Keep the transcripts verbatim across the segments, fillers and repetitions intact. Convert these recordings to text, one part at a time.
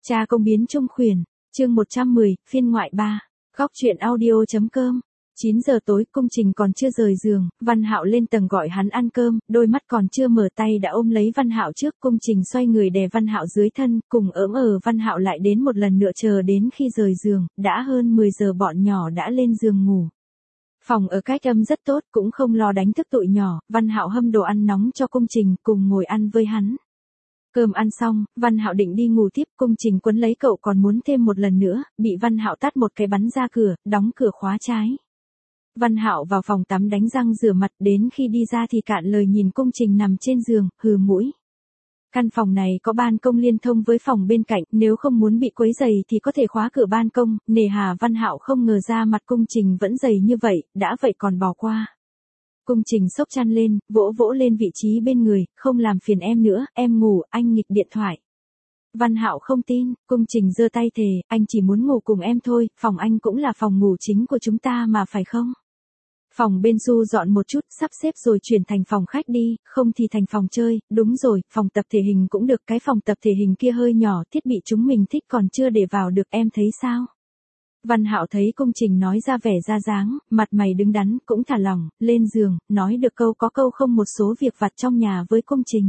Cha công biến trung khuyển, chương một trăm mười, phiên ngoại ba, góc truyện audio.com. chín giờ tối, Cung Trình còn chưa rời giường, Văn Hạo lên tầng gọi hắn ăn cơm, đôi mắt còn chưa mở tay đã ôm lấy Văn Hạo trước. Cung Trình xoay người đè Văn Hạo dưới thân, cùng ỡm ờ Văn Hạo lại đến một lần nữa chờ đến khi rời giường, đã hơn mười giờ bọn nhỏ đã lên giường ngủ. Phòng ở cách âm rất tốt, cũng không lo đánh thức tụi nhỏ. Văn Hạo hâm đồ ăn nóng cho Cung Trình, cùng ngồi ăn với hắn. Cơm ăn xong, Văn Hạo định đi ngủ tiếp, Cung Trình quấn lấy cậu còn muốn thêm một lần nữa, bị Văn Hạo tát một cái bắn ra cửa, đóng cửa khóa trái. Văn Hạo vào phòng tắm đánh răng rửa mặt, đến khi đi ra thì cạn lời nhìn Cung Trình nằm trên giường, hừ mũi. Căn phòng này có ban công liên thông với phòng bên cạnh, nếu không muốn bị quấy rầy thì có thể khóa cửa ban công. Nề hà Văn Hạo không ngờ ra mặt Cung Trình vẫn dày như vậy, đã vậy còn bỏ qua. Cung Trình xốc chăn lên, vỗ vỗ lên vị trí bên người, không làm phiền em nữa, em ngủ, anh nghịch điện thoại. Văn Hạo không tin, Cung Trình giơ tay thề, anh chỉ muốn ngủ cùng em thôi, phòng anh cũng là phòng ngủ chính của chúng ta mà phải không? Phòng bên Du dọn một chút, sắp xếp rồi chuyển thành phòng khách đi, không thì thành phòng chơi. Đúng rồi, phòng tập thể hình cũng được, cái phòng tập thể hình kia hơi nhỏ, thiết bị chúng mình thích còn chưa để vào được, em thấy sao? Văn Hạo thấy Cung Trình nói ra vẻ ra dáng, mặt mày đứng đắn, cũng thả lỏng, lên giường, nói được câu có câu không một số việc vặt trong nhà với Cung Trình.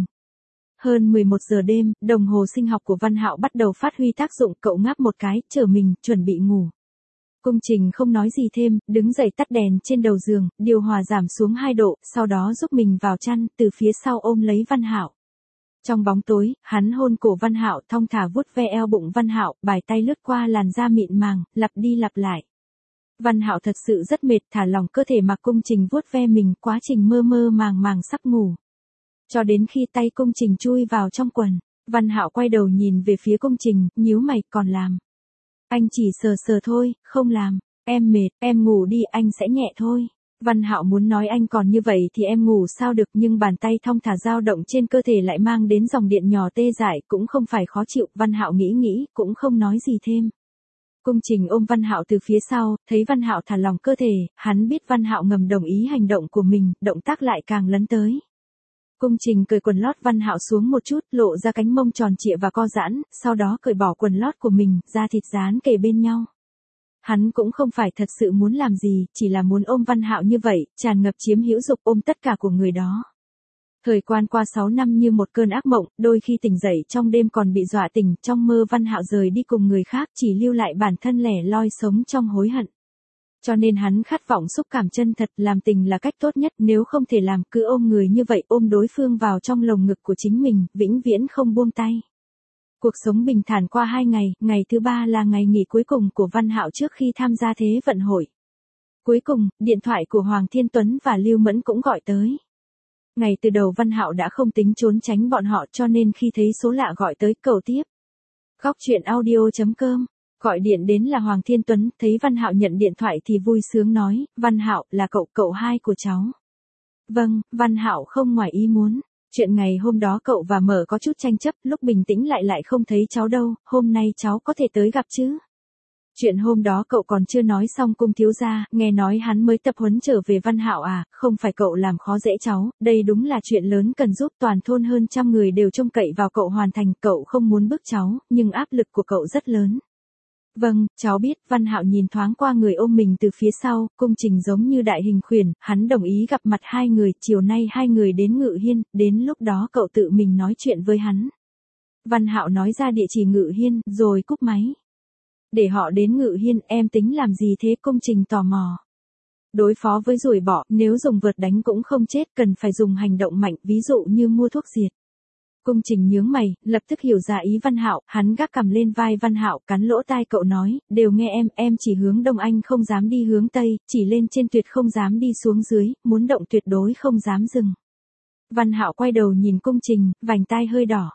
Hơn mười một giờ đêm, đồng hồ sinh học của Văn Hạo bắt đầu phát huy tác dụng, cậu ngáp một cái, trở mình, chuẩn bị ngủ. Cung Trình không nói gì thêm, đứng dậy tắt đèn trên đầu giường, điều hòa giảm xuống hai độ, sau đó giúp mình vào chăn, từ phía sau ôm lấy Văn Hạo. Trong bóng tối, hắn hôn cổ Văn Hạo, thong thả vuốt ve eo bụng Văn Hạo, bài tay lướt qua làn da mịn màng, lặp đi lặp lại. Văn Hạo thật sự rất mệt, thả lỏng cơ thể mặc Cung Trình vuốt ve mình, quá trình mơ mơ màng màng sắp ngủ. Cho đến khi tay Cung Trình chui vào trong quần, Văn Hạo quay đầu nhìn về phía Cung Trình, nhíu mày, còn làm. Anh chỉ sờ sờ thôi, không làm. Em mệt, em ngủ đi, anh sẽ nhẹ thôi. Văn Hạo muốn nói anh còn như vậy thì em ngủ sao được, nhưng bàn tay thong thả dao động trên cơ thể lại mang đến dòng điện nhỏ tê dại, cũng không phải khó chịu. Văn Hạo nghĩ nghĩ, cũng không nói gì thêm. Cung Trình ôm Văn Hạo từ phía sau, thấy Văn Hạo thả lỏng cơ thể, hắn biết Văn Hạo ngầm đồng ý hành động của mình, động tác lại càng lấn tới. Cung Trình cởi quần lót Văn Hạo xuống một chút, lộ ra cánh mông tròn trịa và co giãn, sau đó cởi bỏ quần lót của mình, da thịt dán kề bên nhau. Hắn cũng không phải thật sự muốn làm gì, chỉ là muốn ôm Văn Hạo như vậy, tràn ngập chiếm hữu dục, ôm tất cả của người đó. Thời quan qua sáu năm như một cơn ác mộng, đôi khi tỉnh dậy trong đêm còn bị dọa tỉnh, trong mơ Văn Hạo rời đi cùng người khác, chỉ lưu lại bản thân lẻ loi sống trong hối hận. Cho nên hắn khát vọng xúc cảm chân thật, làm tình là cách tốt nhất, nếu không thể làm, cứ ôm người như vậy, ôm đối phương vào trong lồng ngực của chính mình, vĩnh viễn không buông tay. Cuộc sống bình thản qua hai ngày, ngày thứ ba là ngày nghỉ cuối cùng của Văn Hạo trước khi tham gia Thế vận hội. Cuối cùng, điện thoại của Hoàng Thiên Tuấn và Lưu Mẫn cũng gọi tới. Ngày từ đầu Văn Hạo đã không tính trốn tránh bọn họ, cho nên khi thấy số lạ gọi tới, cậu tiếp. Góc truyện audio.com. Gọi điện đến là Hoàng Thiên Tuấn, thấy Văn Hạo nhận điện thoại thì vui sướng nói, Văn Hạo, là cậu, cậu hai của cháu. Vâng, Văn Hạo không ngoài ý muốn. Chuyện ngày hôm đó cậu và Mở có chút tranh chấp, lúc bình tĩnh lại lại không thấy cháu đâu, hôm nay cháu có thể tới gặp chứ? Chuyện hôm đó cậu còn chưa nói xong Cung thiếu gia, nghe nói hắn mới tập huấn trở về. Văn Hạo à, không phải cậu làm khó dễ cháu, đây đúng là chuyện lớn cần giúp, toàn thôn hơn trăm người đều trông cậy vào cậu hoàn thành, cậu không muốn bức cháu, nhưng áp lực của cậu rất lớn. Vâng, cháu biết. Văn Hạo nhìn thoáng qua người ôm mình từ phía sau, Cung Trình giống như đại hình khuyển, hắn đồng ý gặp mặt hai người, chiều nay hai người đến Ngự Hiên, đến lúc đó cậu tự mình nói chuyện với hắn. Văn Hạo nói ra địa chỉ Ngự Hiên, rồi cúp máy. Để họ đến Ngự Hiên, em tính làm gì thế? Cung Trình tò mò. Đối phó với ruồi bọ, nếu dùng vợt đánh cũng không chết, cần phải dùng hành động mạnh, ví dụ như mua thuốc diệt. Cung Trình nhướng mày, lập tức hiểu ra ý Văn Hạo, hắn gác cằm lên vai Văn Hạo, cắn lỗ tai cậu nói, đều nghe em, em chỉ hướng đông, anh không dám đi hướng tây, chỉ lên trên tuyệt không dám đi xuống dưới, muốn động tuyệt đối không dám dừng. Văn Hạo quay đầu nhìn Cung Trình, vành tai hơi đỏ.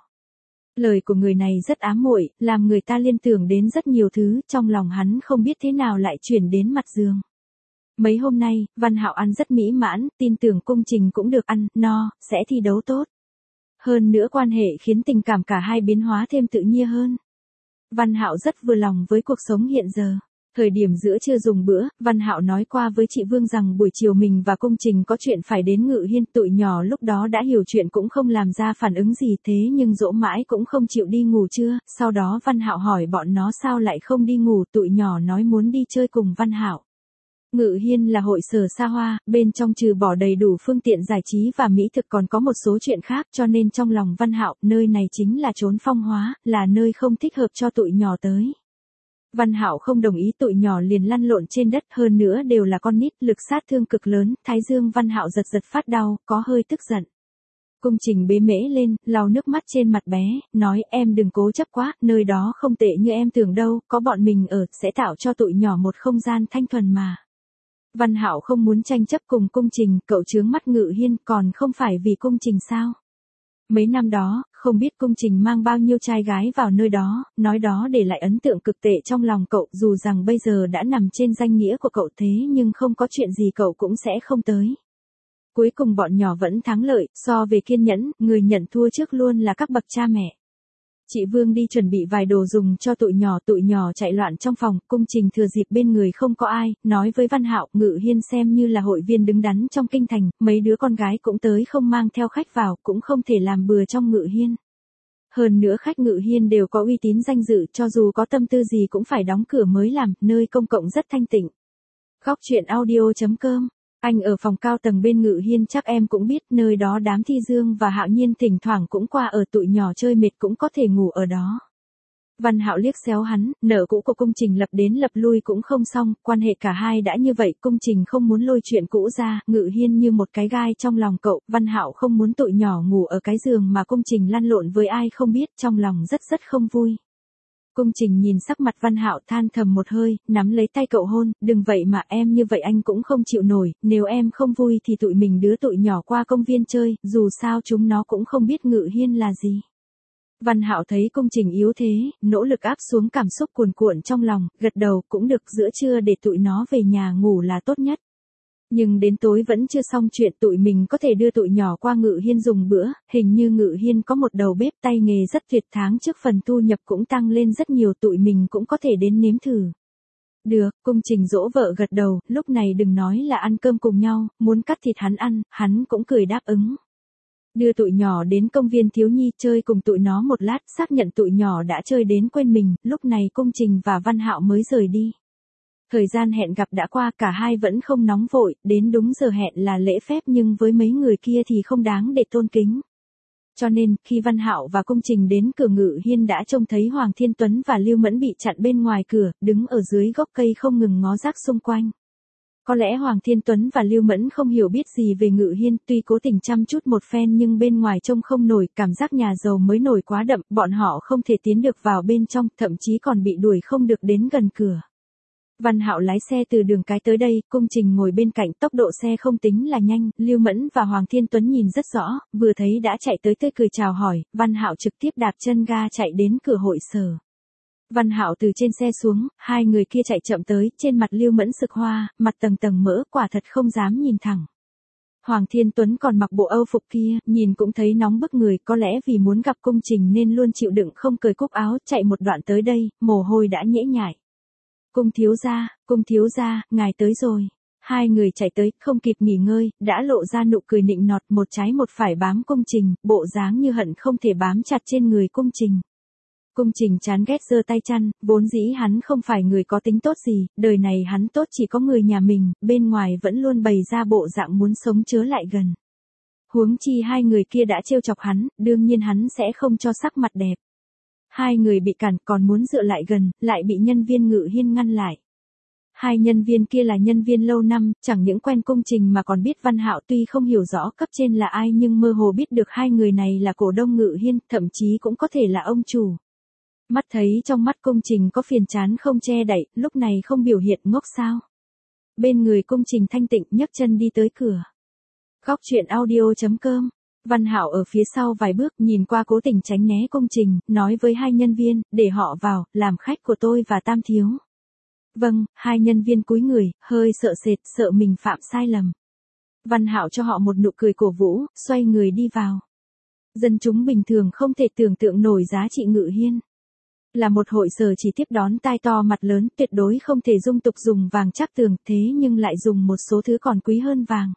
Lời của người này rất ám muội, làm người ta liên tưởng đến rất nhiều thứ, trong lòng hắn không biết thế nào lại chuyển đến mặt giường. Mấy hôm nay, Văn Hạo ăn rất mỹ mãn, tin tưởng Cung Trình cũng được ăn, no, sẽ thi đấu tốt. Hơn nữa quan hệ khiến tình cảm cả hai biến hóa thêm tự nhiên hơn. Văn Hạo rất vừa lòng với cuộc sống hiện giờ. Thời điểm giữa trưa dùng bữa, Văn Hạo nói qua với chị Vương rằng buổi chiều mình và Cung Trình có chuyện phải đến Ngự Hiên, tụi nhỏ lúc đó đã hiểu chuyện cũng không làm ra phản ứng gì thế nhưng dỗ mãi cũng không chịu đi ngủ trưa, sau đó Văn Hạo hỏi bọn nó sao lại không đi ngủ, tụi nhỏ nói muốn đi chơi cùng Văn Hạo. Ngự Hiên là hội sở xa hoa, bên trong trừ bỏ đầy đủ phương tiện giải trí và mỹ thực còn có một số chuyện khác cho nên trong lòng Văn Hạo, nơi này chính là chốn phong hóa, là nơi không thích hợp cho tụi nhỏ tới. Văn Hạo không đồng ý, tụi nhỏ liền lăn lộn trên đất, hơn nữa đều là con nít, lực sát thương cực lớn, thái dương Văn Hạo giật giật phát đau, có hơi tức giận. Cung Trình bế mễ lên, lau nước mắt trên mặt bé, nói em đừng cố chấp quá, nơi đó không tệ như em tưởng đâu, có bọn mình ở, sẽ tạo cho tụi nhỏ một không gian thanh thuần mà. Văn Hạo không muốn tranh chấp cùng Cung Trình, cậu chướng mắt Ngự Hiên, còn không phải vì Cung Trình sao? Mấy năm đó, không biết Cung Trình mang bao nhiêu trai gái vào nơi đó, nói đó để lại ấn tượng cực tệ trong lòng cậu, dù rằng bây giờ đã nằm trên danh nghĩa của cậu thế nhưng không có chuyện gì cậu cũng sẽ không tới. Cuối cùng bọn nhỏ vẫn thắng lợi, so về kiên nhẫn, người nhận thua trước luôn là các bậc cha mẹ. Chị Vương đi chuẩn bị vài đồ dùng cho tụi nhỏ, tụi nhỏ chạy loạn trong phòng, Cung Trình thừa dịp bên người không có ai, nói với Văn Hạo, Ngự Hiên xem như là hội viên đứng đắn trong kinh thành, mấy đứa con gái cũng tới không mang theo khách vào, cũng không thể làm bừa trong Ngự Hiên. Hơn nữa khách Ngự Hiên đều có uy tín danh dự, cho dù có tâm tư gì cũng phải đóng cửa mới làm, nơi công cộng rất thanh tịnh. Góc truyện audio chấm com. Anh ở phòng cao tầng bên Ngự Hiên chắc em cũng biết, nơi đó đám Thi Dương và Hạo Nhiên thỉnh thoảng cũng qua ở, tụi nhỏ chơi mệt cũng có thể ngủ ở đó. Văn Hạo liếc xéo hắn, nợ cũ của Cung Trình lập đến lập lui cũng không xong, quan hệ cả hai đã như vậy, Cung Trình không muốn lôi chuyện cũ ra, Ngự Hiên như một cái gai trong lòng cậu, Văn Hạo không muốn tụi nhỏ ngủ ở cái giường mà Cung Trình lăn lộn với ai không biết, trong lòng rất rất không vui. Cung Trình nhìn sắc mặt Văn Hạo than thầm một hơi, nắm lấy tay cậu hôn, đừng vậy mà em như vậy anh cũng không chịu nổi, nếu em không vui thì tụi mình đưa tụi nhỏ qua công viên chơi, dù sao chúng nó cũng không biết Ngự Hiên là gì. Văn Hạo thấy Cung Trình yếu thế, nỗ lực áp xuống cảm xúc cuồn cuộn trong lòng, gật đầu cũng được, giữa trưa để tụi nó về nhà ngủ là tốt nhất. Nhưng đến tối vẫn chưa xong chuyện, tụi mình có thể đưa tụi nhỏ qua Ngự Hiên dùng bữa, hình như Ngự Hiên có một đầu bếp tay nghề rất tuyệt, tháng trước phần thu nhập cũng tăng lên rất nhiều, tụi mình cũng có thể đến nếm thử. Được, Cung Trình dỗ vợ gật đầu, lúc này đừng nói là ăn cơm cùng nhau, muốn cắt thịt hắn ăn, hắn cũng cười đáp ứng. Đưa tụi nhỏ đến công viên thiếu nhi chơi cùng tụi nó một lát, xác nhận tụi nhỏ đã chơi đến quên mình, lúc này Cung Trình và Văn Hạo mới rời đi. Thời gian hẹn gặp đã qua, cả hai vẫn không nóng vội, đến đúng giờ hẹn là lễ phép nhưng với mấy người kia thì không đáng để tôn kính. Cho nên, khi Văn Hạo và Cung Trình đến cửa Ngự Hiên đã trông thấy Hoàng Thiên Tuấn và Lưu Mẫn bị chặn bên ngoài cửa, đứng ở dưới gốc cây không ngừng ngó rác xung quanh. Có lẽ Hoàng Thiên Tuấn và Lưu Mẫn không hiểu biết gì về Ngự Hiên, tuy cố tình chăm chút một phen nhưng bên ngoài trông không nổi, cảm giác nhà giàu mới nổi quá đậm, bọn họ không thể tiến được vào bên trong, thậm chí còn bị đuổi không được đến gần cửa. Văn Hạo lái xe từ đường cái tới đây, Cung Trình ngồi bên cạnh, tốc độ xe không tính là nhanh, Lưu Mẫn và Hoàng Thiên Tuấn nhìn rất rõ, vừa thấy đã chạy tới tươi cười chào hỏi, Văn Hạo trực tiếp đạp chân ga chạy đến cửa hội sở. Văn Hạo từ trên xe xuống, hai người kia chạy chậm tới, trên mặt Lưu Mẫn sực hoa, mặt tầng tầng mỡ, quả thật không dám nhìn thẳng. Hoàng Thiên Tuấn còn mặc bộ Âu phục kia, nhìn cũng thấy nóng bức người, có lẽ vì muốn gặp Cung Trình nên luôn chịu đựng không cởi cúc áo, chạy một đoạn tới đây, mồ hôi đã nhễ nhại. Cung thiếu gia, cung thiếu gia, ngài tới rồi. Hai người chạy tới, không kịp nghỉ ngơi, đã lộ ra nụ cười nịnh nọt, một trái một phải bám Cung Trình, bộ dáng như hận không thể bám chặt trên người Cung Trình. Cung Trình chán ghét giơ tay chăn, vốn dĩ hắn không phải người có tính tốt gì, đời này hắn tốt chỉ có người nhà mình, bên ngoài vẫn luôn bày ra bộ dạng muốn sống chớ lại gần. Huống chi hai người kia đã trêu chọc hắn, đương nhiên hắn sẽ không cho sắc mặt đẹp. Hai người bị cản còn muốn dựa lại gần, lại bị nhân viên Ngự Hiên ngăn lại. Hai nhân viên kia là nhân viên lâu năm, chẳng những quen Cung Trình mà còn biết Văn Hạo, tuy không hiểu rõ cấp trên là ai nhưng mơ hồ biết được hai người này là cổ đông Ngự Hiên, thậm chí cũng có thể là ông chủ. Mắt thấy trong mắt Cung Trình có phiền chán không che đậy, lúc này không biểu hiện ngốc sao. Bên người Cung Trình thanh tịnh nhấc chân đi tới cửa. Góc truyện audio chấm com. Văn Hạo ở phía sau vài bước, nhìn qua cố tình tránh né Cung Trình, nói với hai nhân viên, để họ vào, làm khách của tôi và Tam thiếu. Vâng, hai nhân viên cúi người, hơi sợ sệt, sợ mình phạm sai lầm. Văn Hạo cho họ một nụ cười cổ vũ, xoay người đi vào. Dân chúng bình thường không thể tưởng tượng nổi giá trị Ngự Hiên. Là một hội sở chỉ tiếp đón tai to mặt lớn, tuyệt đối không thể dung tục dùng vàng trắc tường, thế nhưng lại dùng một số thứ còn quý hơn vàng.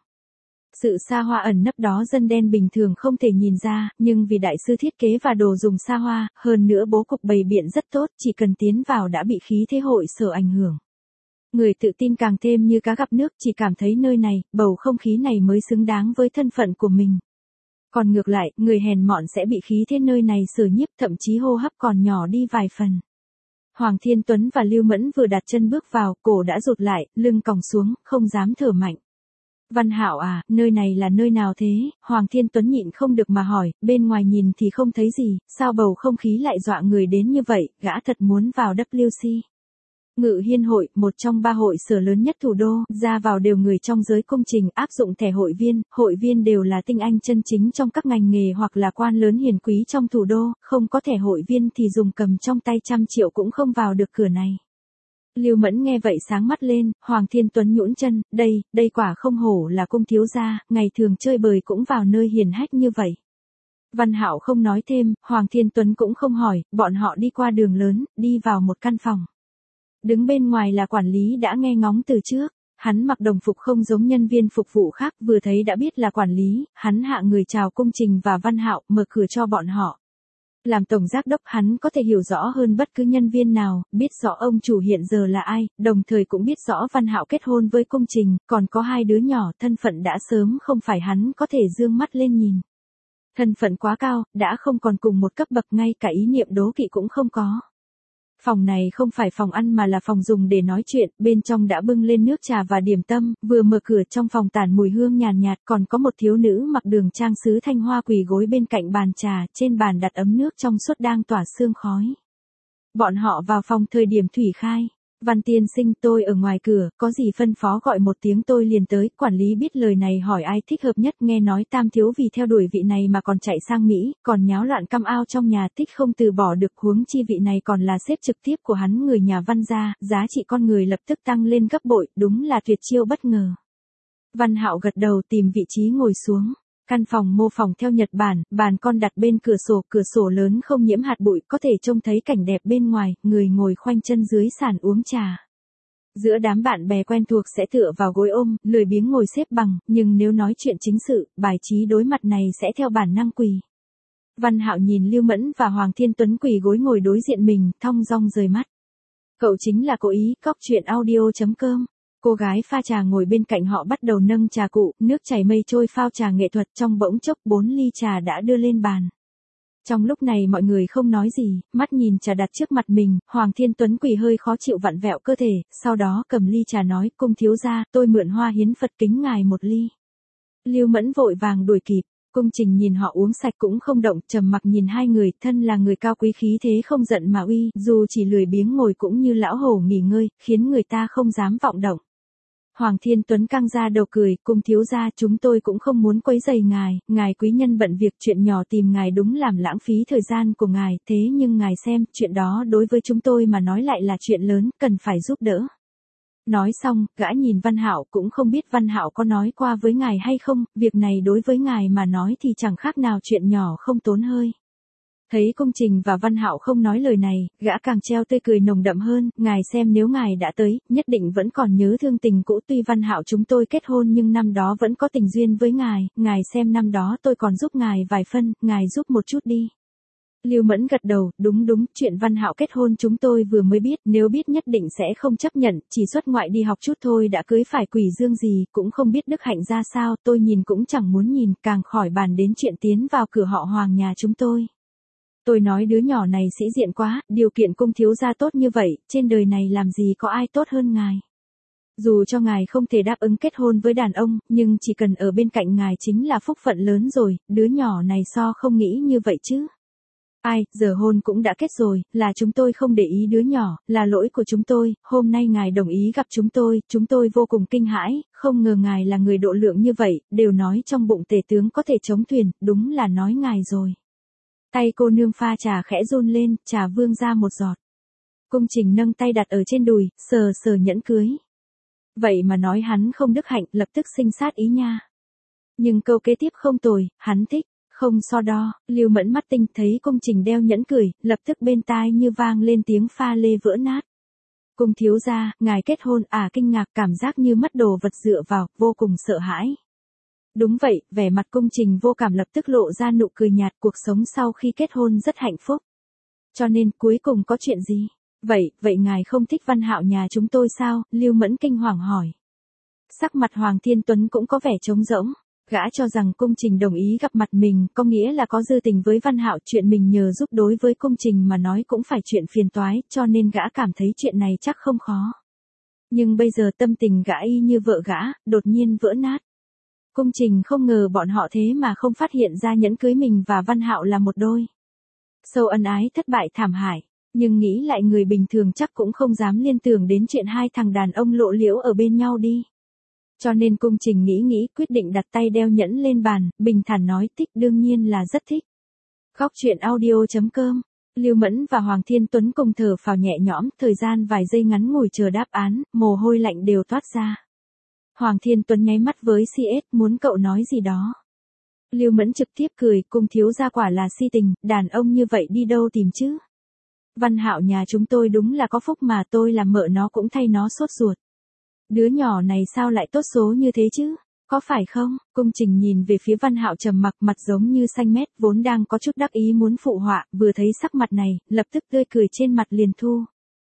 Sự xa hoa ẩn nấp đó dân đen bình thường không thể nhìn ra, nhưng vì đại sư thiết kế và đồ dùng xa hoa, hơn nữa bố cục bày biện rất tốt, chỉ cần tiến vào đã bị khí thế hội sở ảnh hưởng. Người tự tin càng thêm như cá gặp nước, chỉ cảm thấy nơi này, bầu không khí này mới xứng đáng với thân phận của mình. Còn ngược lại, người hèn mọn sẽ bị khí thế nơi này sờ nhiếp, thậm chí hô hấp còn nhỏ đi vài phần. Hoàng Thiên Tuấn và Lưu Mẫn vừa đặt chân bước vào, cổ đã rụt lại, lưng còng xuống, không dám thở mạnh. Văn Hạo à, nơi này là nơi nào thế? Hoàng Thiên Tuấn nhịn không được mà hỏi, bên ngoài nhìn thì không thấy gì, sao bầu không khí lại dọa người đến như vậy, gã thật muốn vào W C. Ngự Hiên hội, một trong ba hội sở lớn nhất thủ đô, ra vào đều người trong giới công trình, áp dụng thẻ hội viên, hội viên đều là tinh anh chân chính trong các ngành nghề hoặc là quan lớn hiền quý trong thủ đô, không có thẻ hội viên thì dùng cầm trong tay trăm triệu cũng không vào được cửa này. Lưu Mẫn nghe vậy sáng mắt lên, Hoàng Thiên Tuấn nhũn chân, đây, đây quả không hổ là cung thiếu gia, ngày thường chơi bời cũng vào nơi hiền hách như vậy. Văn Hạo không nói thêm, Hoàng Thiên Tuấn cũng không hỏi, bọn họ đi qua đường lớn, đi vào một căn phòng. Đứng bên ngoài là quản lý đã nghe ngóng từ trước, hắn mặc đồng phục không giống nhân viên phục vụ khác, vừa thấy đã biết là quản lý, hắn hạ người chào Cung Trình và Văn Hạo, mở cửa cho bọn họ. Làm tổng giám đốc hắn có thể hiểu rõ hơn bất cứ nhân viên nào, biết rõ ông chủ hiện giờ là ai, đồng thời cũng biết rõ Văn Hạo kết hôn với Cung Trình, còn có hai đứa nhỏ, thân phận đã sớm không phải hắn có thể dương mắt lên nhìn. Thân phận quá cao, đã không còn cùng một cấp bậc, ngay cả ý niệm đố kỵ cũng không có. Phòng này không phải phòng ăn mà là phòng dùng để nói chuyện, bên trong đã bưng lên nước trà và điểm tâm, vừa mở cửa trong phòng tản mùi hương nhàn nhạt, còn có một thiếu nữ mặc đường trang sứ thanh hoa quỳ gối bên cạnh bàn trà, trên bàn đặt ấm nước trong suốt đang tỏa sương khói. Bọn họ vào phòng thời điểm Thủy khai. Văn tiên sinh, tôi ở ngoài cửa, có gì phân phó gọi một tiếng tôi liền tới, quản lý biết lời này hỏi ai thích hợp nhất, nghe nói Tam thiếu vì theo đuổi vị này mà còn chạy sang Mỹ, còn nháo loạn căm ao trong nhà, tích không từ bỏ được, huống chi vị này còn là sếp trực tiếp của hắn người nhà Văn gia, giá trị con người lập tức tăng lên gấp bội, đúng là tuyệt chiêu bất ngờ. Văn Hạo gật đầu tìm vị trí ngồi xuống. Căn phòng mô phỏng theo Nhật Bản, bàn con đặt bên cửa sổ, cửa sổ lớn không nhiễm hạt bụi, có thể trông thấy cảnh đẹp bên ngoài, người ngồi khoanh chân dưới sàn uống trà. Giữa đám bạn bè quen thuộc sẽ tựa vào gối ôm, lười biếng ngồi xếp bằng, nhưng nếu nói chuyện chính sự, bài trí đối mặt này sẽ theo bản năng quỳ. Văn Hạo nhìn Lưu Mẫn và Hoàng Thiên Tuấn quỳ gối ngồi đối diện mình, thong dong rời mắt. Cậu chính là cố ý, cóc truyện audio chấm com. Cô gái pha trà ngồi bên cạnh họ bắt đầu nâng trà cụ, nước chảy mây trôi phao trà nghệ thuật, trong bỗng chốc bốn ly trà đã đưa lên bàn. Trong lúc này mọi người không nói gì, mắt nhìn trà đặt trước mặt mình, Hoàng Thiên Tuấn quỳ hơi khó chịu vặn vẹo cơ thể, sau đó cầm ly trà nói, Cung thiếu gia, tôi mượn hoa hiến Phật kính ngài một ly. Lưu Mẫn vội vàng đuổi kịp. Cung Trình nhìn họ uống sạch cũng không động, trầm mặc nhìn hai người, thân là người cao quý khí thế không giận mà uy, dù chỉ lười biếng ngồi cũng như lão hổ nghỉ ngơi, khiến người ta không dám vọng động. Hoàng Thiên Tuấn căng ra đầu cười, Cung thiếu gia, chúng tôi cũng không muốn quấy rầy ngài, ngài quý nhân bận việc, chuyện nhỏ tìm ngài đúng làm lãng phí thời gian của ngài, thế nhưng ngài xem, chuyện đó đối với chúng tôi mà nói lại là chuyện lớn, cần phải giúp đỡ. Nói xong, gã nhìn Văn Hạo, cũng không biết Văn Hạo có nói qua với ngài hay không, việc này đối với ngài mà nói thì chẳng khác nào chuyện nhỏ không tốn hơi. Thấy Cung Trình và Văn Hạo không nói lời này, gã càng treo tươi cười nồng đậm hơn, ngài xem nếu ngài đã tới, nhất định vẫn còn nhớ thương tình cũ, tuy Văn Hạo chúng tôi kết hôn nhưng năm đó vẫn có tình duyên với ngài, ngài xem năm đó tôi còn giúp ngài vài phân, ngài giúp một chút đi. Lưu Mẫn gật đầu, đúng đúng, chuyện Văn Hạo kết hôn chúng tôi vừa mới biết, nếu biết nhất định sẽ không chấp nhận, chỉ xuất ngoại đi học chút thôi đã cưới phải quỷ dương gì, cũng không biết đức hạnh ra sao, tôi nhìn cũng chẳng muốn nhìn, càng khỏi bàn đến chuyện tiến vào cửa họ Hoàng nhà chúng tôi. Tôi nói đứa nhỏ này sĩ diện quá, điều kiện Cung thiếu gia tốt như vậy, trên đời này làm gì có ai tốt hơn ngài. Dù cho ngài không thể đáp ứng kết hôn với đàn ông, nhưng chỉ cần ở bên cạnh ngài chính là phúc phận lớn rồi, đứa nhỏ này so không nghĩ như vậy chứ. Ai, giờ hôn cũng đã kết rồi, là chúng tôi không để ý đứa nhỏ, là lỗi của chúng tôi, hôm nay ngài đồng ý gặp chúng tôi, chúng tôi vô cùng kinh hãi, không ngờ ngài là người độ lượng như vậy, đều nói trong bụng tể tướng có thể chống thuyền, đúng là nói ngài rồi. Tay cô nương pha trà khẽ run lên, trà vương ra một giọt. Cung Trình nâng tay đặt ở trên đùi, sờ sờ nhẫn cưới. Vậy mà nói hắn không đức hạnh, lập tức sinh sát ý nha. Nhưng câu kế tiếp không tồi, hắn thích. Không so đo, Lưu Mẫn mắt tinh thấy Cung Trình đeo nhẫn cười, lập tức bên tai như vang lên tiếng pha lê vỡ nát. Cung thiếu gia, ngài kết hôn à, kinh ngạc, cảm giác như mất đồ vật dựa vào, vô cùng sợ hãi. Đúng vậy, vẻ mặt Cung Trình vô cảm lập tức lộ ra nụ cười nhạt, cuộc sống sau khi kết hôn rất hạnh phúc. Cho nên cuối cùng có chuyện gì? Vậy, vậy ngài không thích Văn Hạo nhà chúng tôi sao? Lưu Mẫn kinh hoàng hỏi. Sắc mặt Hoàng Thiên Tuấn cũng có vẻ trống rỗng. Gã cho rằng Cung Trình đồng ý gặp mặt mình, có nghĩa là có dư tình với Văn Hạo, chuyện mình nhờ giúp đối với Cung Trình mà nói cũng phải chuyện phiền toái, cho nên gã cảm thấy chuyện này chắc không khó. Nhưng bây giờ tâm tình gã y như vợ gã, đột nhiên vỡ nát. Cung Trình không ngờ bọn họ thế mà không phát hiện ra nhẫn cưới mình và Văn Hạo là một đôi. Sâu ân ái thất bại thảm hại, nhưng nghĩ lại người bình thường chắc cũng không dám liên tưởng đến chuyện hai thằng đàn ông lộ liễu ở bên nhau đi. Cho nên Cung Trình nghĩ nghĩ quyết định đặt tay đeo nhẫn lên bàn, bình thản nói thích, đương nhiên là rất thích. Góc truyện audio chấm com. Lưu Mẫn và Hoàng Thiên Tuấn cùng thở phào nhẹ nhõm, thời gian vài giây ngắn ngồi chờ đáp án, mồ hôi lạnh đều toát ra. Hoàng Thiên Tuấn nháy mắt với xê ét, muốn cậu nói gì đó. Lưu Mẫn trực tiếp cười, Cung thiếu gia quả là si tình, đàn ông như vậy đi đâu tìm chứ. Văn Hạo nhà chúng tôi đúng là có phúc mà, tôi làm mợ nó cũng thay nó sốt ruột. Đứa nhỏ này sao lại tốt số như thế chứ, có phải không? Cung Trình nhìn về phía Văn Hạo trầm mặc, mặt giống như xanh mét, vốn đang có chút đắc ý muốn phụ họa, vừa thấy sắc mặt này, lập tức tươi cười trên mặt liền thu.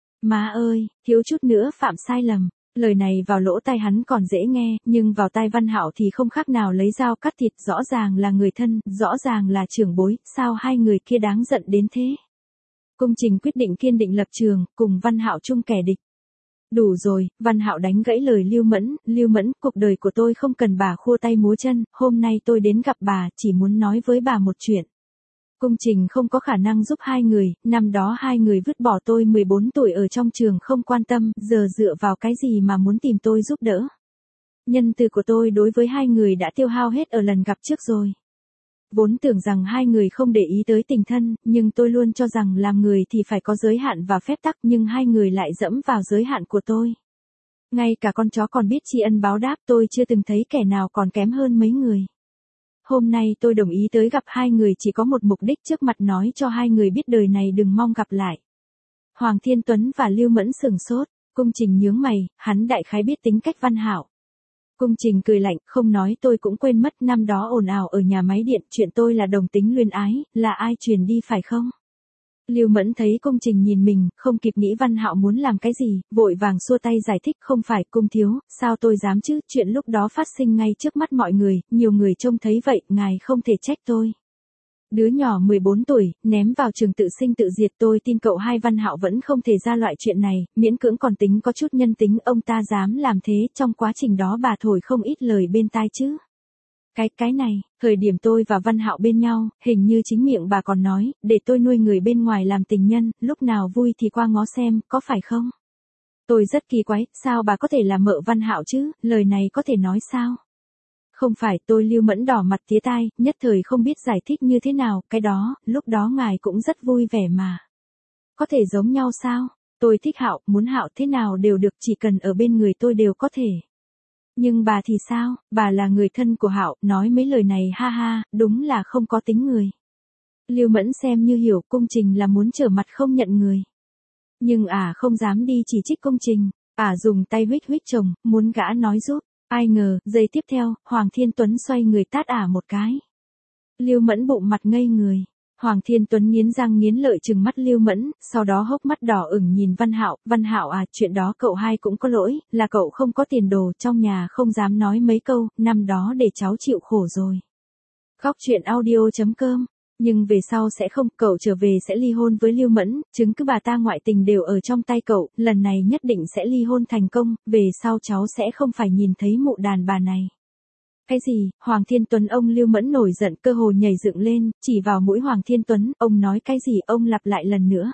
Má ơi, thiếu chút nữa phạm sai lầm. Lời này vào lỗ tai hắn còn dễ nghe, nhưng vào tai Văn Hạo thì không khác nào lấy dao cắt thịt, rõ ràng là người thân, rõ ràng là trưởng bối, sao hai người kia đáng giận đến thế? Cung Trình quyết định kiên định lập trường, cùng Văn Hạo chung kẻ địch. Đủ rồi, Văn Hạo đánh gãy lời Lưu Mẫn, Lưu Mẫn, cuộc đời của tôi không cần bà khua tay múa chân, hôm nay tôi đến gặp bà, chỉ muốn nói với bà một chuyện. Cung Trình không có khả năng giúp hai người, năm đó hai người vứt bỏ tôi mười bốn tuổi ở trong trường không quan tâm, giờ dựa vào cái gì mà muốn tìm tôi giúp đỡ. Nhân từ của tôi đối với hai người đã tiêu hao hết ở lần gặp trước rồi. Vốn tưởng rằng hai người không để ý tới tình thân, nhưng tôi luôn cho rằng làm người thì phải có giới hạn và phép tắc, nhưng hai người lại dẫm vào giới hạn của tôi. Ngay cả con chó còn biết tri ân báo đáp, tôi chưa từng thấy kẻ nào còn kém hơn mấy người. Hôm nay tôi đồng ý tới gặp hai người chỉ có một mục đích, trước mặt nói cho hai người biết đời này đừng mong gặp lại. Hoàng Thiên Tuấn và Lưu Mẫn sửng sốt, Cung Trình nhướng mày, hắn đại khái biết tính cách Văn Hạo. Cung Trình cười lạnh, không nói tôi cũng quên mất, năm đó ồn ào ở nhà máy điện, chuyện tôi là đồng tính luyến ái, là ai truyền đi phải không? Lưu Mẫn thấy Cung Trình nhìn mình, không kịp nghĩ Văn Hạo muốn làm cái gì, vội vàng xua tay giải thích, không phải, Cung thiếu, sao tôi dám chứ, chuyện lúc đó phát sinh ngay trước mắt mọi người, nhiều người trông thấy vậy, ngài không thể trách tôi. Đứa nhỏ mười bốn tuổi, ném vào trường tự sinh tự diệt, tôi tin cậu hai Văn Hạo vẫn không thể ra loại chuyện này, miễn cưỡng còn tính có chút nhân tính, ông ta dám làm thế, trong quá trình đó bà thổi không ít lời bên tai chứ. Cái, cái này, thời điểm tôi và Văn Hạo bên nhau, hình như chính miệng bà còn nói, để tôi nuôi người bên ngoài làm tình nhân, lúc nào vui thì qua ngó xem, có phải không? Tôi rất kỳ quái, sao bà có thể là mợ Văn Hạo chứ, lời này có thể nói sao? Không phải, tôi Lưu Mẫn đỏ mặt tía tai, nhất thời không biết giải thích như thế nào, cái đó, lúc đó ngài cũng rất vui vẻ mà. Có thể giống nhau sao? Tôi thích Hạo, muốn Hạo thế nào đều được, chỉ cần ở bên người tôi đều có thể. Nhưng bà thì sao, bà là người thân của Hạo, nói mấy lời này ha ha, đúng là không có tính người. Lưu Mẫn xem như hiểu, Cung Trình là muốn trở mặt không nhận người. Nhưng ả à không dám đi chỉ trích Cung Trình, ả à dùng tay huých huých chồng, muốn gã nói giúp. Ai ngờ, giây tiếp theo, Hoàng Thiên Tuấn xoay người tát ả à một cái. Lưu Mẫn bụng mặt ngây người. Hoàng Thiên Tuấn nghiến răng nghiến lợi trừng mắt Lưu Mẫn, sau đó hốc mắt đỏ ửng nhìn Văn Hạo, Văn Hạo à, chuyện đó cậu hai cũng có lỗi, là cậu không có tiền đồ, trong nhà không dám nói mấy câu, năm đó để cháu chịu khổ rồi. Góc truyện audio chấm com. Nhưng về sau sẽ không, cậu trở về sẽ ly hôn với Lưu Mẫn, chứng cứ bà ta ngoại tình đều ở trong tay cậu, lần này nhất định sẽ ly hôn thành công, về sau cháu sẽ không phải nhìn thấy mụ đàn bà này. Cái gì? Hoàng Thiên Tuấn, ông Lưu Mẫn nổi giận, cơ hồ nhảy dựng lên, chỉ vào mũi Hoàng Thiên Tuấn, ông nói cái gì, ông lặp lại lần nữa.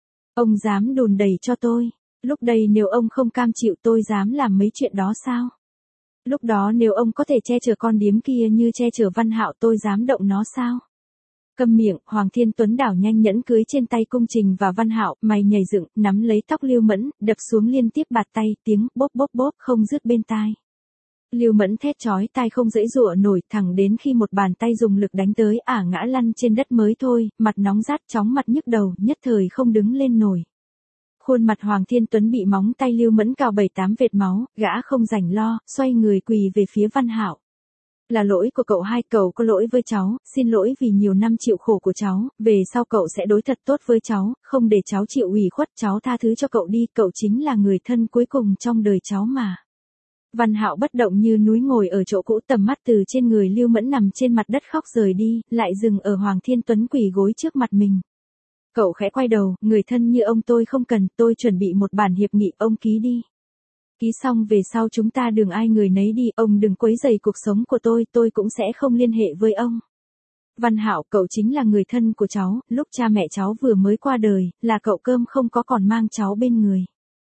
Ông dám đùn đẩy cho tôi, lúc đây nếu ông không cam chịu tôi dám làm mấy chuyện đó sao? Lúc đó nếu ông có thể che chở con điếm kia như che chở Văn Hạo tôi dám động nó sao? Câm miệng, Hoàng Thiên Tuấn đảo nhanh nhẫn cưới trên tay Cung Trình và Văn Hạo, mày nhảy dựng, nắm lấy tóc Lưu Mẫn, đập xuống liên tiếp bạt tay, tiếng bốp bốp bốp không dứt bên tai. Lưu Mẫn thét chói tai không giãy giụa nổi, thẳng đến khi một bàn tay dùng lực đánh tới ả ngã lăn trên đất mới thôi, mặt nóng rát chóng mặt nhức đầu, nhất thời không đứng lên nổi. Khuôn mặt Hoàng Thiên Tuấn bị móng tay Lưu Mẫn cào bảy tám vệt máu, gã không rảnh lo, xoay người quỳ về phía Văn Hạo. Là lỗi của cậu hai, cậu có lỗi với cháu, xin lỗi vì nhiều năm chịu khổ của cháu, về sau cậu sẽ đối thật tốt với cháu, không để cháu chịu ủy khuất, cháu tha thứ cho cậu đi, cậu chính là người thân cuối cùng trong đời cháu mà. Văn Hạo bất động như núi ngồi ở chỗ cũ, tầm mắt từ trên người Lưu Mẫn nằm trên mặt đất khóc rời đi, lại dừng ở Hoàng Thiên Tuấn quỳ gối trước mặt mình. Cậu khẽ quay đầu, người thân như ông tôi không cần, tôi chuẩn bị một bản hiệp nghị, ông ký đi. Ký xong về sau chúng ta đường ai người nấy đi, ông đừng quấy rầy cuộc sống của tôi, tôi cũng sẽ không liên hệ với ông. Văn Hạo, cậu chính là người thân của cháu, lúc cha mẹ cháu vừa mới qua đời, là cậu cơm không có còn mang cháu bên người.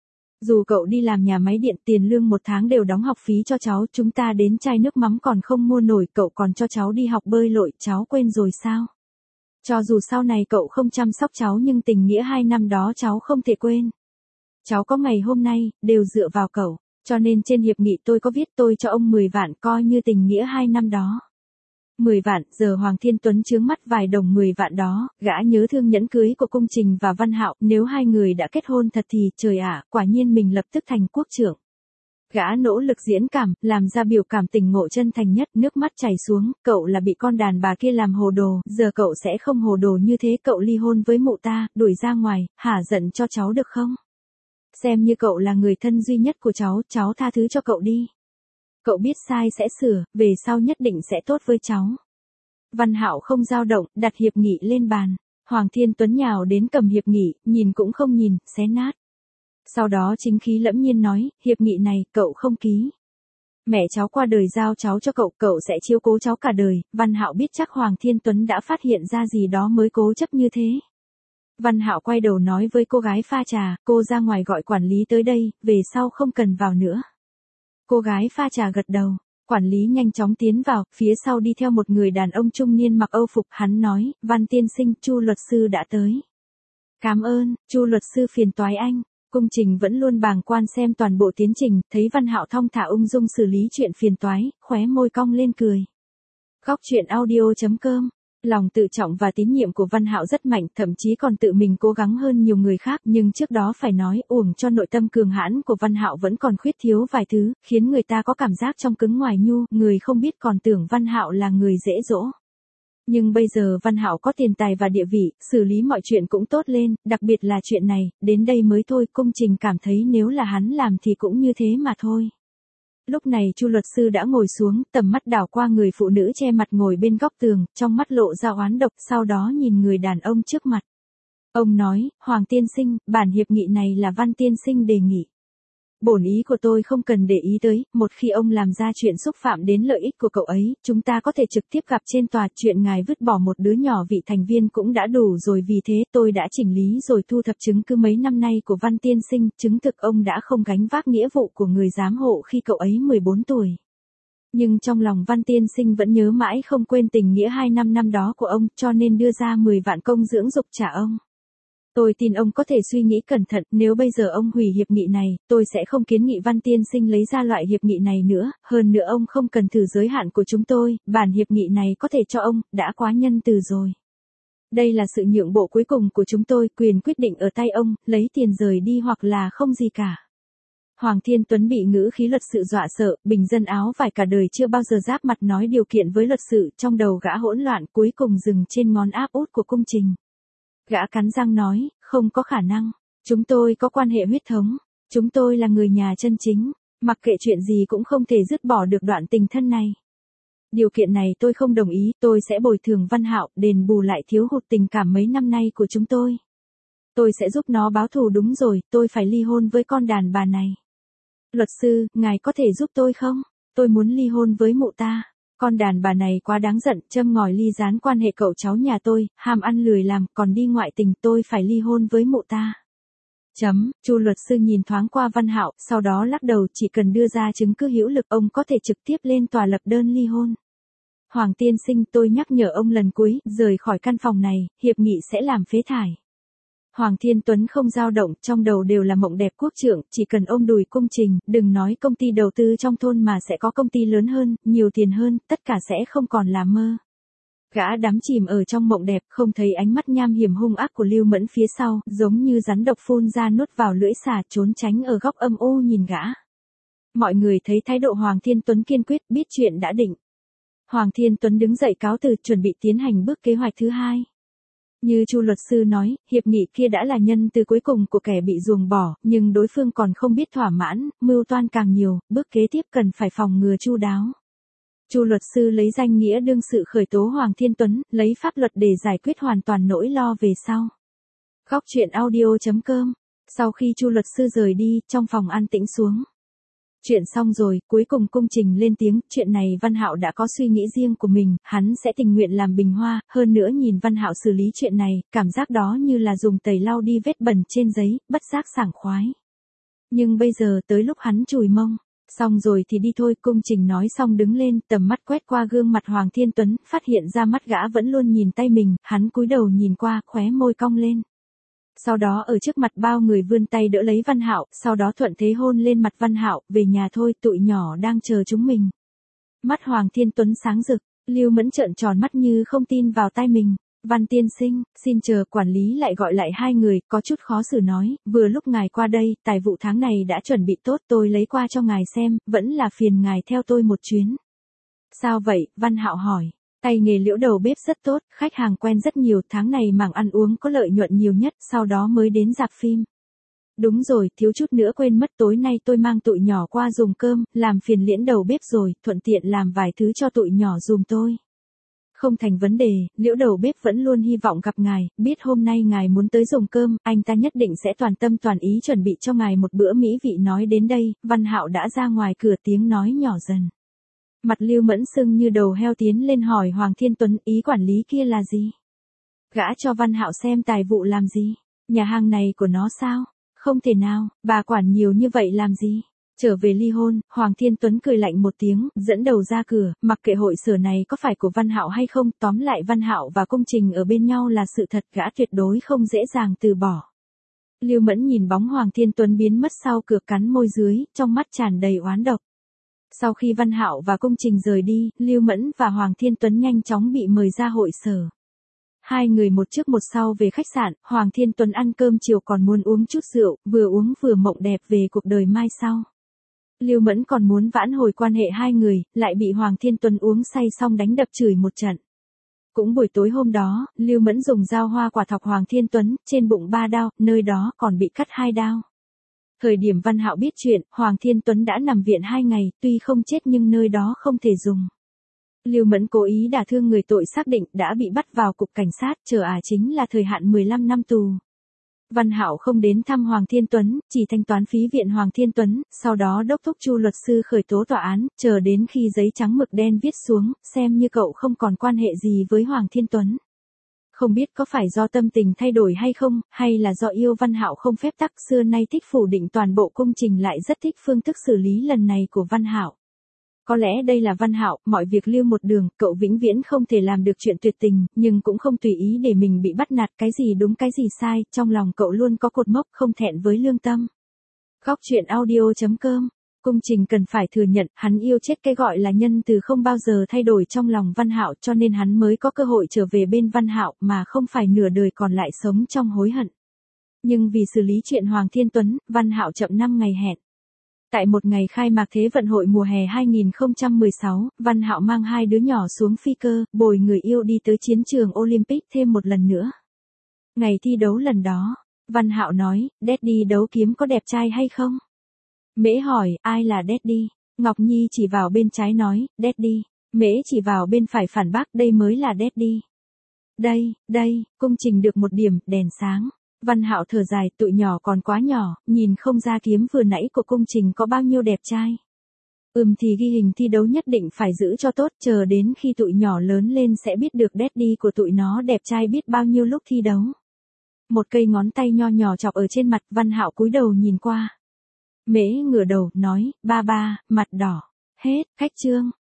Dù cậu đi làm nhà máy điện, tiền lương một tháng đều đóng học phí cho cháu, chúng ta đến chai nước mắm còn không mua nổi, cậu còn cho cháu đi học bơi lội, cháu quên rồi sao? Cho dù sau này cậu không chăm sóc cháu nhưng tình nghĩa hai năm đó cháu không thể quên. Cháu có ngày hôm nay, đều dựa vào cậu, cho nên trên hiệp nghị tôi có viết tôi cho ông mười vạn coi như tình nghĩa hai năm đó. mười vạn, giờ Hoàng Thiên Tuấn chướng mắt vài đồng mười vạn đó, gã nhớ thương nhẫn cưới của Cung Trình và Văn Hạo, nếu hai người đã kết hôn thật thì, trời ạ, quả nhiên mình lập tức thành quốc trưởng. Gã nỗ lực diễn cảm, làm ra biểu cảm tình ngộ chân thành nhất, nước mắt chảy xuống, cậu là bị con đàn bà kia làm hồ đồ, giờ cậu sẽ không hồ đồ như thế, cậu ly hôn với mụ ta, đuổi ra ngoài, hả giận cho cháu được không? Xem như cậu là người thân duy nhất của cháu, cháu tha thứ cho cậu đi. Cậu biết sai sẽ sửa, về sau nhất định sẽ tốt với cháu. Văn Hạo không dao động, đặt hiệp nghị lên bàn. Hoàng Thiên Tuấn nhào đến cầm hiệp nghị, nhìn cũng không nhìn, xé nát. Sau đó chính khí lẫm nhiên nói, hiệp nghị này, cậu không ký. Mẹ cháu qua đời giao cháu cho cậu, cậu sẽ chiếu cố cháu cả đời. Văn Hạo biết chắc Hoàng Thiên Tuấn đã phát hiện ra gì đó mới cố chấp như thế. Văn Hạo quay đầu nói với cô gái pha trà, cô ra ngoài gọi quản lý tới đây, về sau không cần vào nữa. Cô gái pha trà gật đầu, quản lý nhanh chóng tiến vào, phía sau đi theo một người đàn ông trung niên mặc âu phục, hắn nói, Văn tiên sinh, Chu luật sư đã tới. Cảm ơn, Chu luật sư phiền toái anh. Cung Trình vẫn luôn bàng quan xem toàn bộ tiến trình, thấy Văn Hạo thong thả ung dung xử lý chuyện phiền toái, khóe môi cong lên cười. Góc truyện audio chấm com. Lòng tự trọng và tín nhiệm của Văn Hạo rất mạnh, thậm chí còn tự mình cố gắng hơn nhiều người khác, nhưng trước đó phải nói, uổng cho nội tâm cường hãn của Văn Hạo vẫn còn khuyết thiếu vài thứ, khiến người ta có cảm giác trong cứng ngoài nhu, người không biết còn tưởng Văn Hạo là người dễ dỗ. Nhưng bây giờ Văn Hạo có tiền tài và địa vị, xử lý mọi chuyện cũng tốt lên, đặc biệt là chuyện này, đến đây mới thôi, Cung Trình cảm thấy nếu là hắn làm thì cũng như thế mà thôi. Lúc này Chu luật sư đã ngồi xuống, tầm mắt đảo qua người phụ nữ che mặt ngồi bên góc tường, trong mắt lộ ra oán độc, sau đó nhìn người đàn ông trước mặt. Ông nói, Hoàng tiên sinh, bản hiệp nghị này là Văn tiên sinh đề nghị. Bổn ý của tôi không cần để ý tới, một khi ông làm ra chuyện xúc phạm đến lợi ích của cậu ấy, chúng ta có thể trực tiếp gặp trên tòa, chuyện ngài vứt bỏ một đứa nhỏ vị thành viên cũng đã đủ rồi, vì thế tôi đã chỉnh lý rồi thu thập chứng cứ mấy năm nay của Văn tiên sinh, chứng thực ông đã không gánh vác nghĩa vụ của người giám hộ khi cậu ấy mười bốn tuổi. Nhưng trong lòng Văn tiên sinh vẫn nhớ mãi không quên tình nghĩa hai năm năm đó của ông, cho nên đưa ra mười vạn công dưỡng dục trả ông. Tôi tin ông có thể suy nghĩ cẩn thận, nếu bây giờ ông hủy hiệp nghị này, tôi sẽ không kiến nghị Văn tiên sinh lấy ra loại hiệp nghị này nữa, hơn nữa ông không cần thử giới hạn của chúng tôi, bản hiệp nghị này có thể cho ông, đã quá nhân từ rồi. Đây là sự nhượng bộ cuối cùng của chúng tôi, quyền quyết định ở tay ông, lấy tiền rời đi hoặc là không gì cả. Hoàng Thiên Tuấn bị ngữ khí luật sự dọa sợ, bình dân áo vải cả đời chưa bao giờ giáp mặt nói điều kiện với luật sự, trong đầu gã hỗn loạn, cuối cùng dừng trên ngón áp út của Cung Trình. Gã cắn răng nói, không có khả năng, chúng tôi có quan hệ huyết thống, chúng tôi là người nhà chân chính, mặc kệ chuyện gì cũng không thể dứt bỏ được đoạn tình thân này. Điều kiện này tôi không đồng ý, tôi sẽ bồi thường Văn Hạo, đền bù lại thiếu hụt tình cảm mấy năm nay của chúng tôi. Tôi sẽ giúp nó báo thù, đúng rồi, tôi phải ly hôn với con đàn bà này. Luật sư, ngài có thể giúp tôi không? Tôi muốn ly hôn với mụ ta. Con đàn bà này quá đáng giận, châm ngòi ly gián quan hệ cậu cháu nhà tôi, ham ăn lười làm, còn đi ngoại tình, tôi phải ly hôn với mụ ta. Chấm, Chu luật sư nhìn thoáng qua Văn Hạo, sau đó lắc đầu, chỉ cần đưa ra chứng cứ hữu lực, ông có thể trực tiếp lên tòa lập đơn ly hôn. Hoàng tiên sinh, tôi nhắc nhở ông lần cuối, rời khỏi căn phòng này, hiệp nghị sẽ làm phế thải. Hoàng Thiên Tuấn không dao động, trong đầu đều là mộng đẹp quốc trượng, chỉ cần ôm đùi cung trình, đừng nói công ty đầu tư trong thôn mà sẽ có công ty lớn hơn, nhiều tiền hơn, tất cả sẽ không còn là mơ. Gã đắm chìm ở trong mộng đẹp, không thấy ánh mắt nham hiểm hung ác của Lưu Mẫn phía sau, giống như rắn độc phun ra nuốt vào lưỡi xà, trốn tránh ở góc âm u nhìn gã. Mọi người thấy thái độ Hoàng Thiên Tuấn kiên quyết, biết chuyện đã định. Hoàng Thiên Tuấn đứng dậy cáo từ, chuẩn bị tiến hành bước kế hoạch thứ hai. Như Chu luật sư nói, hiệp nghị kia đã là nhân từ cuối cùng của kẻ bị ruồng bỏ, nhưng đối phương còn không biết thỏa mãn, mưu toan càng nhiều, bước kế tiếp cần phải phòng ngừa chu đáo. Chu luật sư lấy danh nghĩa đương sự khởi tố Hoàng Thiên Tuấn, lấy pháp luật để giải quyết hoàn toàn nỗi lo về sau. Góc truyện audio chấm com. Sau khi Chu luật sư rời đi, trong phòng an tĩnh xuống. Chuyện xong rồi, cuối cùng cung trình lên tiếng, chuyện này Văn Hạo đã có suy nghĩ riêng của mình, hắn sẽ tình nguyện làm bình hoa, hơn nữa nhìn Văn Hạo xử lý chuyện này, cảm giác đó như là dùng tẩy lau đi vết bẩn trên giấy, bất giác sảng khoái. Nhưng bây giờ tới lúc hắn chùi mông, xong rồi thì đi thôi, cung trình nói xong đứng lên, tầm mắt quét qua gương mặt Hoàng Thiên Tuấn, phát hiện ra mắt gã vẫn luôn nhìn tay mình, hắn cúi đầu nhìn qua, khóe môi cong lên. Sau đó ở trước mặt bao người vươn tay đỡ lấy Văn Hạo, sau đó thuận thế hôn lên mặt Văn Hạo, về nhà thôi, tụi nhỏ đang chờ chúng mình. Mắt Hoàng Thiên Tuấn sáng rực, Lưu Mẫn trợn tròn mắt như không tin vào tai mình. Văn tiên sinh, xin chờ, quản lý lại gọi lại hai người, có chút khó xử nói, vừa lúc ngài qua đây, tài vụ tháng này đã chuẩn bị tốt, tôi lấy qua cho ngài xem, vẫn là phiền ngài theo tôi một chuyến. Sao vậy, Văn Hạo hỏi. Tay nghề Liễu đầu bếp rất tốt, khách hàng quen rất nhiều, tháng này mảng ăn uống có lợi nhuận nhiều nhất, sau đó mới đến rạp phim. Đúng rồi, thiếu chút nữa quên mất, tối nay tôi mang tụi nhỏ qua dùng cơm, làm phiền Liễn đầu bếp rồi, thuận tiện làm vài thứ cho tụi nhỏ dùm tôi. Không thành vấn đề, Liễu đầu bếp vẫn luôn hy vọng gặp ngài, biết hôm nay ngài muốn tới dùng cơm, anh ta nhất định sẽ toàn tâm toàn ý chuẩn bị cho ngài một bữa mỹ vị. Nói đến đây, Văn Hạo đã ra ngoài cửa, tiếng nói nhỏ dần. Mặt Lưu Mẫn sưng như đầu heo, tiến lên hỏi Hoàng Thiên Tuấn, ý quản lý kia là gì? Gã cho Văn Hạo xem tài vụ làm gì? Nhà hàng này của nó sao? Không thể nào, bà quản nhiều như vậy làm gì? Trở về ly hôn, Hoàng Thiên Tuấn cười lạnh một tiếng, dẫn đầu ra cửa, mặc kệ hội sở này có phải của Văn Hạo hay không, tóm lại Văn Hạo và công trình ở bên nhau là sự thật, gã tuyệt đối không dễ dàng từ bỏ. Lưu Mẫn nhìn bóng Hoàng Thiên Tuấn biến mất sau cửa, cắn môi dưới, trong mắt tràn đầy oán độc. Sau khi Văn Hạo và công trình rời đi, Lưu Mẫn và Hoàng Thiên Tuấn nhanh chóng bị mời ra hội sở. Hai người một trước một sau về khách sạn, Hoàng Thiên Tuấn ăn cơm chiều còn muốn uống chút rượu, vừa uống vừa mộng đẹp về cuộc đời mai sau. Lưu Mẫn còn muốn vãn hồi quan hệ hai người, lại bị Hoàng Thiên Tuấn uống say xong đánh đập chửi một trận. Cũng buổi tối hôm đó, Lưu Mẫn dùng dao hoa quả thọc Hoàng Thiên Tuấn, trên bụng ba đao, nơi đó còn bị cắt hai đao. Thời điểm Văn Hạo biết chuyện, Hoàng Thiên Tuấn đã nằm viện hai ngày, tuy không chết nhưng nơi đó không thể dùng. Lưu Mẫn cố ý đả thương người, tội xác định, đã bị bắt vào cục cảnh sát, chờ à chính là thời hạn mười lăm năm tù. Văn Hạo không đến thăm Hoàng Thiên Tuấn, chỉ thanh toán phí viện Hoàng Thiên Tuấn, sau đó đốc thúc Chu luật sư khởi tố tòa án, chờ đến khi giấy trắng mực đen viết xuống, xem như cậu không còn quan hệ gì với Hoàng Thiên Tuấn. Không biết có phải do tâm tình thay đổi hay không, hay là do yêu Văn Hạo không phép tắc, xưa nay thích phủ định toàn bộ công trình, lại rất thích phương thức xử lý lần này của Văn Hạo. Có lẽ đây là Văn Hạo, mọi việc lưu một đường, cậu vĩnh viễn không thể làm được chuyện tuyệt tình, nhưng cũng không tùy ý để mình bị bắt nạt, cái gì đúng cái gì sai, trong lòng cậu luôn có cột mốc, không thẹn với lương tâm. Góc truyện audio chấm com. Cung trình cần phải thừa nhận, hắn yêu chết cái gọi là nhân từ không bao giờ thay đổi trong lòng Văn Hạo, cho nên hắn mới có cơ hội trở về bên Văn Hạo, mà không phải nửa đời còn lại sống trong hối hận. Nhưng vì xử lý chuyện Hoàng Thiên Tuấn, Văn Hạo chậm năm ngày hẹn. Tại một ngày khai mạc Thế vận hội mùa hè hai không một sáu, Văn Hạo mang hai đứa nhỏ xuống phi cơ, bồi người yêu đi tới chiến trường Olympic thêm một lần nữa. Ngày thi đấu lần đó, Văn Hạo nói, Daddy đấu kiếm có đẹp trai hay không? Mễ hỏi, ai là Daddy? Ngọc Nhi chỉ vào bên trái nói, Daddy. Mễ chỉ vào bên phải phản bác, đây mới là Daddy. Đây, đây, công trình được một điểm, đèn sáng. Văn Hạo thở dài, tụi nhỏ còn quá nhỏ, nhìn không ra kiếm vừa nãy của công trình có bao nhiêu đẹp trai. Ừm thì ghi hình thi đấu nhất định phải giữ cho tốt, chờ đến khi tụi nhỏ lớn lên sẽ biết được Daddy của tụi nó đẹp trai biết bao nhiêu lúc thi đấu. Một cây ngón tay nho nhỏ chọc ở trên mặt, Văn Hạo cúi đầu nhìn qua. Mễ ngửa đầu, nói, ba ba, mặt đỏ. Hết, khách chương.